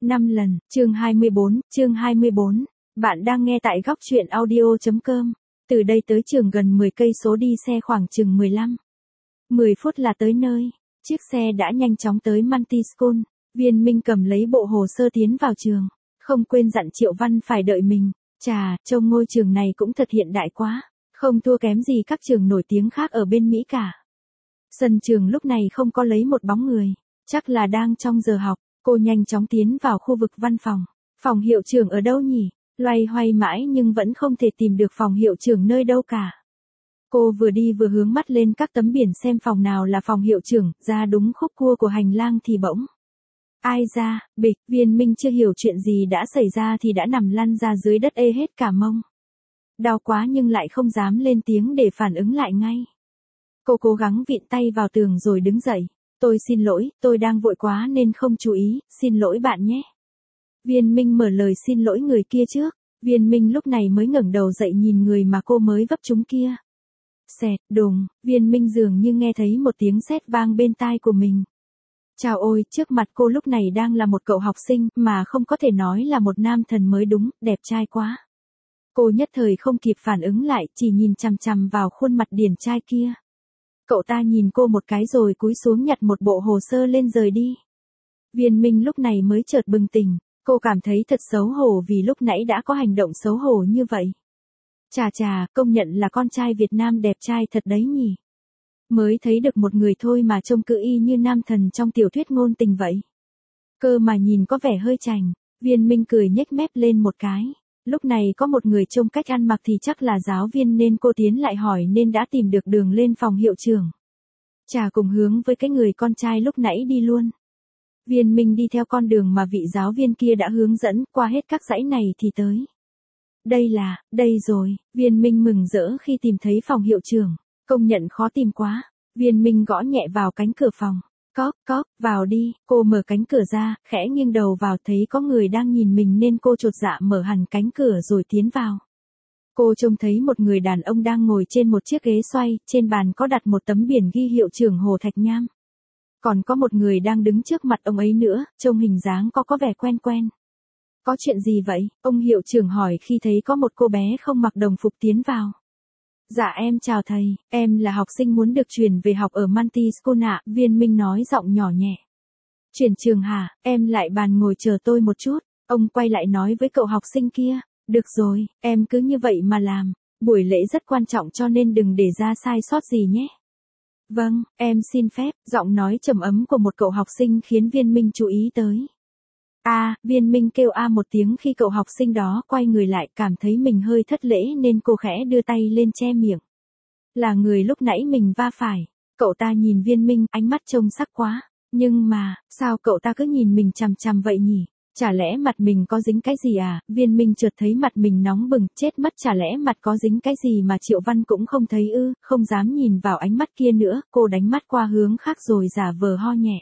5 lần, chương 24. Bạn đang nghe tại góc truyện audio.com. Từ đây tới trường gần 10 cây số, đi xe khoảng chừng 10 phút là tới nơi. Chiếc xe đã nhanh chóng tới Multi School. Viên Minh cầm lấy bộ hồ sơ tiến vào trường, không quên dặn Triệu Văn phải đợi mình. Chà, trông ngôi trường này cũng thật hiện đại quá, không thua kém gì các trường nổi tiếng khác ở bên Mỹ cả. Sân trường lúc này không có lấy một bóng người, chắc là đang trong giờ học. Cô nhanh chóng tiến vào khu vực văn phòng. Phòng hiệu trưởng ở đâu nhỉ? Loay hoay mãi nhưng vẫn không thể tìm được phòng hiệu trưởng nơi đâu cả. Cô vừa đi vừa hướng mắt lên các tấm biển xem phòng nào là phòng hiệu trưởng, ra đúng khúc cua của hành lang thì bỗng. Ai ra, bịch, Viên Minh chưa hiểu chuyện gì đã xảy ra thì đã nằm lăn ra dưới đất ê hết cả mông. Đau quá nhưng lại không dám lên tiếng để phản ứng lại ngay. Cô cố gắng vịn tay vào tường rồi đứng dậy. Tôi xin lỗi, tôi đang vội quá nên không chú ý, xin lỗi bạn nhé. Viên Minh mở lời xin lỗi người kia trước. Viên Minh lúc này mới ngẩng đầu dậy nhìn người mà cô mới vấp trúng kia. Xẹt, đùng, Viên Minh dường như nghe thấy một tiếng sét vang bên tai của mình. Chào ôi, trước mặt cô lúc này đang là một cậu học sinh mà không có thể nói là một nam thần mới đúng, đẹp trai quá. Cô nhất thời không kịp phản ứng lại, chỉ nhìn chằm chằm vào khuôn mặt điển trai kia. Cậu ta nhìn cô một cái rồi cúi xuống nhặt một bộ hồ sơ lên rời đi. Viên Minh lúc này mới chợt bừng tỉnh, cô cảm thấy thật xấu hổ vì lúc nãy đã có hành động xấu hổ như vậy. Chà, công nhận là con trai Việt Nam đẹp trai thật đấy nhỉ. Mới thấy được một người thôi mà trông cứ y như nam thần trong tiểu thuyết ngôn tình vậy. Cơ mà nhìn có vẻ hơi chảnh. Viên Minh cười nhếch mép lên một cái. Lúc này có một người trông cách ăn mặc thì chắc là giáo viên nên cô tiến lại hỏi nên đã tìm được đường lên phòng hiệu trưởng. Chà, cùng hướng với cái người con trai lúc nãy đi luôn. Viên Minh đi theo con đường mà vị giáo viên kia đã hướng dẫn, qua hết các dãy này thì tới. Đây rồi, Viên Minh mừng rỡ khi tìm thấy phòng hiệu trưởng. Công nhận khó tìm quá. Viên Minh gõ nhẹ vào cánh cửa phòng. Cóp, vào đi. Cô mở cánh cửa ra, khẽ nghiêng đầu vào, thấy có người đang nhìn mình nên cô chột dạ mở hẳn cánh cửa rồi tiến vào. Cô trông thấy một người đàn ông đang ngồi trên một chiếc ghế xoay, trên bàn có đặt một tấm biển ghi hiệu trưởng Hồ Thạch Nham. Còn có một người đang đứng trước mặt ông ấy nữa, trông hình dáng có vẻ quen. Có chuyện gì vậy? Ông hiệu trưởng hỏi khi thấy có một cô bé không mặc đồng phục tiến vào. Dạ em chào thầy, em là học sinh muốn được chuyển về học ở Multi School ạ, Viên Minh nói giọng nhỏ nhẹ. Chuyển trường hả, em lại bàn ngồi chờ tôi một chút. Ông quay lại nói với cậu học sinh kia, được rồi, em cứ như vậy mà làm, buổi lễ rất quan trọng cho nên đừng để ra sai sót gì nhé. Vâng, em xin phép, giọng nói trầm ấm của một cậu học sinh khiến Viên Minh chú ý tới. Viên Minh kêu một tiếng khi cậu học sinh đó quay người lại, cảm thấy mình hơi thất lễ nên cô khẽ đưa tay lên che miệng. Là người lúc nãy mình va phải. Cậu ta nhìn Viên Minh, ánh mắt trông sắc quá. Nhưng mà, sao cậu ta cứ nhìn mình chằm chằm vậy nhỉ? Chả lẽ mặt mình có dính cái gì à? Viên Minh chợt thấy mặt mình nóng bừng, chết mất, chả lẽ mặt có dính cái gì mà Triệu Văn cũng không thấy ư? Không dám nhìn vào ánh mắt kia nữa, cô đánh mắt qua hướng khác rồi giả vờ ho nhẹ.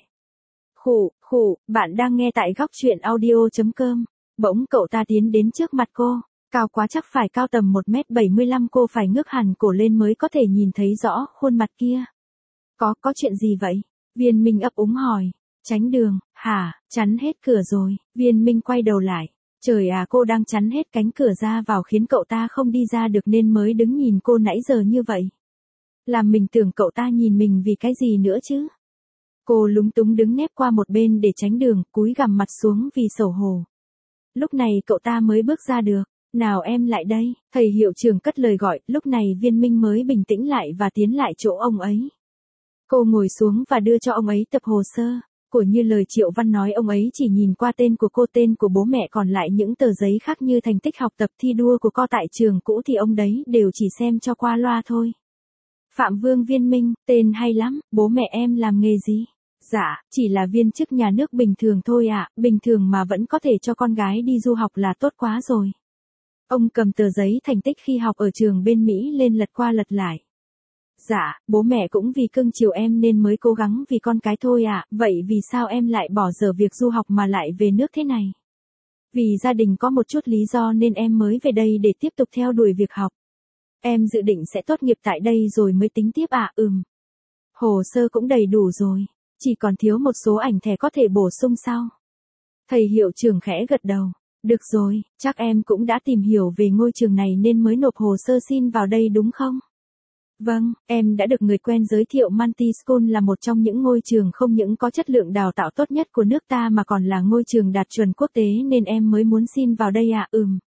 Khụ, bạn đang nghe tại góc truyện audio.com. Bỗng cậu ta tiến đến trước mặt cô, cao quá chắc phải cao tầm 1m75, cô phải ngước hẳn cổ lên mới có thể nhìn thấy rõ khuôn mặt kia. Có chuyện gì vậy? Viên Minh ấp úng hỏi. Tránh đường, hả, chắn hết cửa rồi. Viên Minh quay đầu lại. Trời à, cô đang chắn hết cánh cửa ra vào khiến cậu ta không đi ra được nên mới đứng nhìn cô nãy giờ như vậy. Làm mình tưởng cậu ta nhìn mình vì cái gì nữa chứ? Cô lúng túng đứng nép qua một bên để tránh đường, cúi gằm mặt xuống vì xấu hổ. Lúc này cậu ta mới bước ra được. Nào em lại đây, thầy hiệu trưởng cất lời gọi, lúc này Viên Minh mới bình tĩnh lại và tiến lại chỗ ông ấy. Cô ngồi xuống và đưa cho ông ấy tập hồ sơ. Của như lời Triệu Văn nói, ông ấy chỉ nhìn qua tên của cô, tên của bố mẹ, còn lại những tờ giấy khác như thành tích học tập, thi đua của cô tại trường cũ thì ông đấy đều chỉ xem cho qua loa thôi. Phạm Vương Viên Minh, tên hay lắm, bố mẹ em làm nghề gì? Dạ, chỉ là viên chức nhà nước bình thường thôi ạ, bình thường mà vẫn có thể cho con gái đi du học là tốt quá rồi. Ông cầm tờ giấy thành tích khi học ở trường bên Mỹ lên lật qua lật lại. Dạ, bố mẹ cũng vì cưng chiều em nên mới cố gắng vì con cái thôi ạ, vậy vì sao em lại bỏ dở việc du học mà lại về nước thế này? Vì gia đình có một chút lý do nên em mới về đây để tiếp tục theo đuổi việc học. Em dự định sẽ tốt nghiệp tại đây rồi mới tính tiếp ạ. Hồ sơ cũng đầy đủ rồi, chỉ còn thiếu một số ảnh thẻ có thể bổ sung sao? Thầy hiệu trưởng khẽ gật đầu. Được rồi, chắc em cũng đã tìm hiểu về ngôi trường này nên mới nộp hồ sơ xin vào đây đúng không? Vâng, em đã được người quen giới thiệu Manti School là một trong những ngôi trường không những có chất lượng đào tạo tốt nhất của nước ta mà còn là ngôi trường đạt chuẩn quốc tế nên em mới muốn xin vào đây ạ.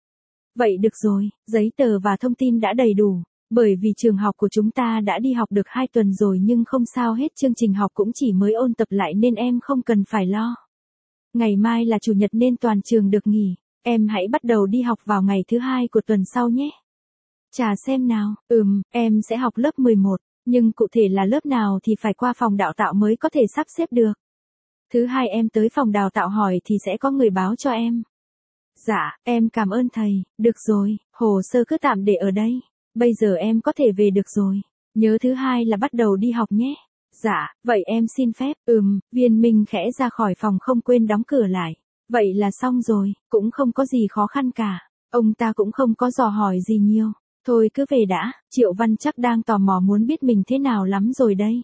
Vậy được rồi, giấy tờ và thông tin đã đầy đủ. Bởi vì trường học của chúng ta đã đi học được 2 tuần rồi nhưng không sao hết, chương trình học cũng chỉ mới ôn tập lại nên em không cần phải lo. Ngày mai là chủ nhật nên toàn trường được nghỉ, em hãy bắt đầu đi học vào ngày thứ 2 của tuần sau nhé. Chà xem nào, em sẽ học lớp 11, nhưng cụ thể là lớp nào thì phải qua phòng đào tạo mới có thể sắp xếp được. Thứ 2 em tới phòng đào tạo hỏi thì sẽ có người báo cho em. Dạ, em cảm ơn thầy, được rồi, hồ sơ cứ tạm để ở đây. Bây giờ em có thể về được rồi. Nhớ thứ 2 là bắt đầu đi học nhé. Dạ, vậy em xin phép. Viên Minh khẽ ra khỏi phòng không quên đóng cửa lại. Vậy là xong rồi, cũng không có gì khó khăn cả. Ông ta cũng không có dò hỏi gì nhiều. Thôi cứ về đã, Triệu Văn chắc đang tò mò muốn biết mình thế nào lắm rồi đây.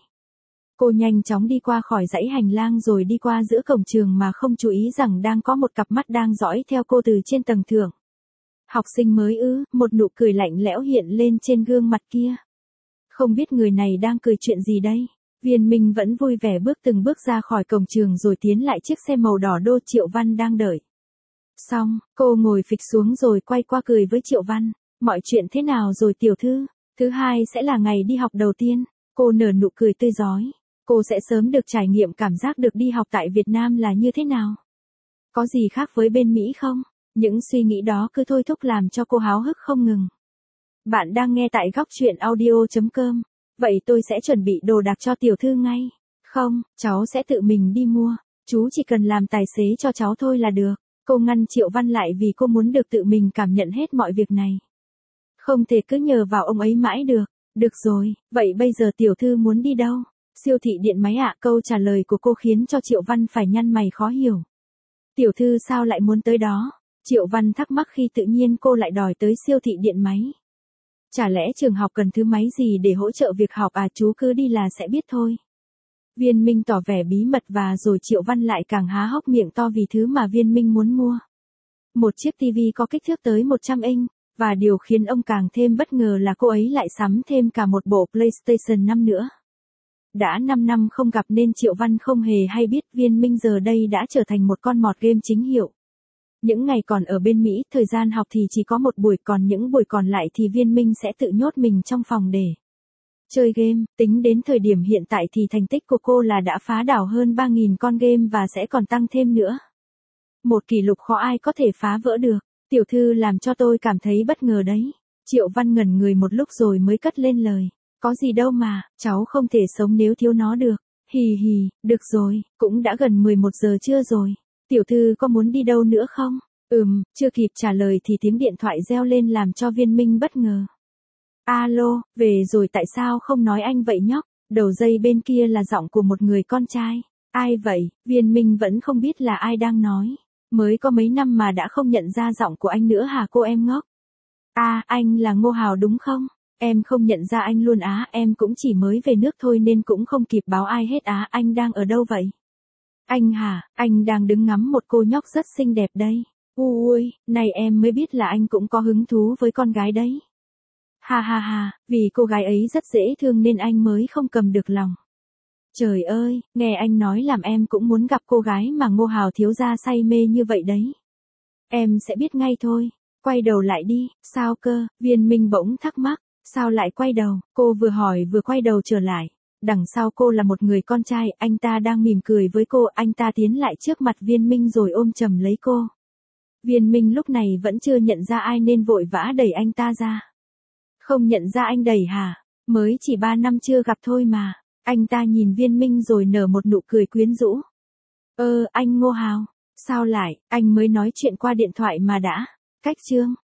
Cô nhanh chóng đi qua khỏi dãy hành lang rồi đi qua giữa cổng trường mà không chú ý rằng đang có một cặp mắt đang dõi theo cô từ trên tầng thượng. Học sinh mới ư, một nụ cười lạnh lẽo hiện lên trên gương mặt kia. Không biết người này đang cười chuyện gì đây? Viên Minh vẫn vui vẻ bước từng bước ra khỏi cổng trường rồi tiến lại chiếc xe màu đỏ đô Triệu Văn đang đợi. Xong, cô ngồi phịch xuống rồi quay qua cười với Triệu Văn. Mọi chuyện thế nào rồi tiểu thư? Thứ 2 sẽ là ngày đi học đầu tiên. Cô nở nụ cười tươi rói. Cô sẽ sớm được trải nghiệm cảm giác được đi học tại Việt Nam là như thế nào? Có gì khác với bên Mỹ không? Những suy nghĩ đó cứ thôi thúc làm cho cô háo hức không ngừng. Bạn đang nghe tại góc truyện audio.com. Vậy tôi sẽ chuẩn bị đồ đạc cho tiểu thư ngay. Không, cháu sẽ tự mình đi mua. Chú chỉ cần làm tài xế cho cháu thôi là được. Cô ngăn Triệu Văn lại vì cô muốn được tự mình cảm nhận hết mọi việc này. Không thể cứ nhờ vào ông ấy mãi được. Được rồi, vậy bây giờ tiểu thư muốn đi đâu? Siêu thị điện máy ạ. Câu trả lời của cô khiến cho Triệu Văn phải nhăn mày khó hiểu. Tiểu thư sao lại muốn tới đó? Triệu Văn thắc mắc khi tự nhiên cô lại đòi tới siêu thị điện máy. Chả lẽ trường học cần thứ máy gì để hỗ trợ việc học à? Chú cứ đi là sẽ biết thôi. Viên Minh tỏ vẻ bí mật và rồi Triệu Văn lại càng há hốc miệng to vì thứ mà Viên Minh muốn mua. Một chiếc tivi có kích thước tới 100 inch, và điều khiến ông càng thêm bất ngờ là cô ấy lại sắm thêm cả một bộ PlayStation 5 nữa. Đã 5 năm không gặp nên Triệu Văn không hề hay biết Viên Minh giờ đây đã trở thành một con mọt game chính hiệu. Những ngày còn ở bên Mỹ, thời gian học thì chỉ có một buổi, còn những buổi còn lại thì Viên Minh sẽ tự nhốt mình trong phòng để chơi game. Tính đến thời điểm hiện tại thì thành tích của cô là đã phá đảo hơn 3.000 con game và sẽ còn tăng thêm nữa. Một kỷ lục khó ai có thể phá vỡ được. Tiểu thư làm cho tôi cảm thấy bất ngờ đấy. Triệu Văn ngẩn người một lúc rồi mới cất lên lời. Có gì đâu mà, cháu không thể sống nếu thiếu nó được. Hì hì, được rồi, cũng đã gần 11 giờ trưa rồi. Tiểu thư có muốn đi đâu nữa không? Chưa kịp trả lời thì tiếng điện thoại reo lên làm cho Viên Minh bất ngờ. Alo, về rồi tại sao không nói anh vậy nhóc? Đầu dây bên kia là giọng của một người con trai. Ai vậy? Viên Minh vẫn không biết là ai đang nói. Mới có mấy năm mà đã không nhận ra giọng của anh nữa hả cô em ngốc? À, anh là Ngô Hào đúng không? Em không nhận ra anh luôn á, em cũng chỉ mới về nước thôi nên cũng không kịp báo ai hết á, anh đang ở đâu vậy? Anh hả, anh đang đứng ngắm một cô nhóc rất xinh đẹp đây. Ui, này em mới biết là anh cũng có hứng thú với con gái đấy. Ha ha ha, vì cô gái ấy rất dễ thương nên anh mới không cầm được lòng. Trời ơi, nghe anh nói làm em cũng muốn gặp cô gái mà Ngô Hào thiếu gia say mê như vậy đấy. Em sẽ biết ngay thôi. Quay đầu lại đi, sao cơ? Viên Minh bỗng thắc mắc, sao lại quay đầu? Cô vừa hỏi vừa quay đầu trở lại. Đằng sau cô là một người con trai, anh ta đang mỉm cười với cô, anh ta tiến lại trước mặt Viên Minh rồi ôm chầm lấy cô. Viên Minh lúc này vẫn chưa nhận ra ai nên vội vã đẩy anh ta ra. Không nhận ra anh đẩy hả? Mới chỉ 3 năm chưa gặp thôi mà. Anh ta nhìn Viên Minh rồi nở một nụ cười quyến rũ. Anh Ngô Hào, sao lại, anh mới nói chuyện qua điện thoại mà đã. Cách chương.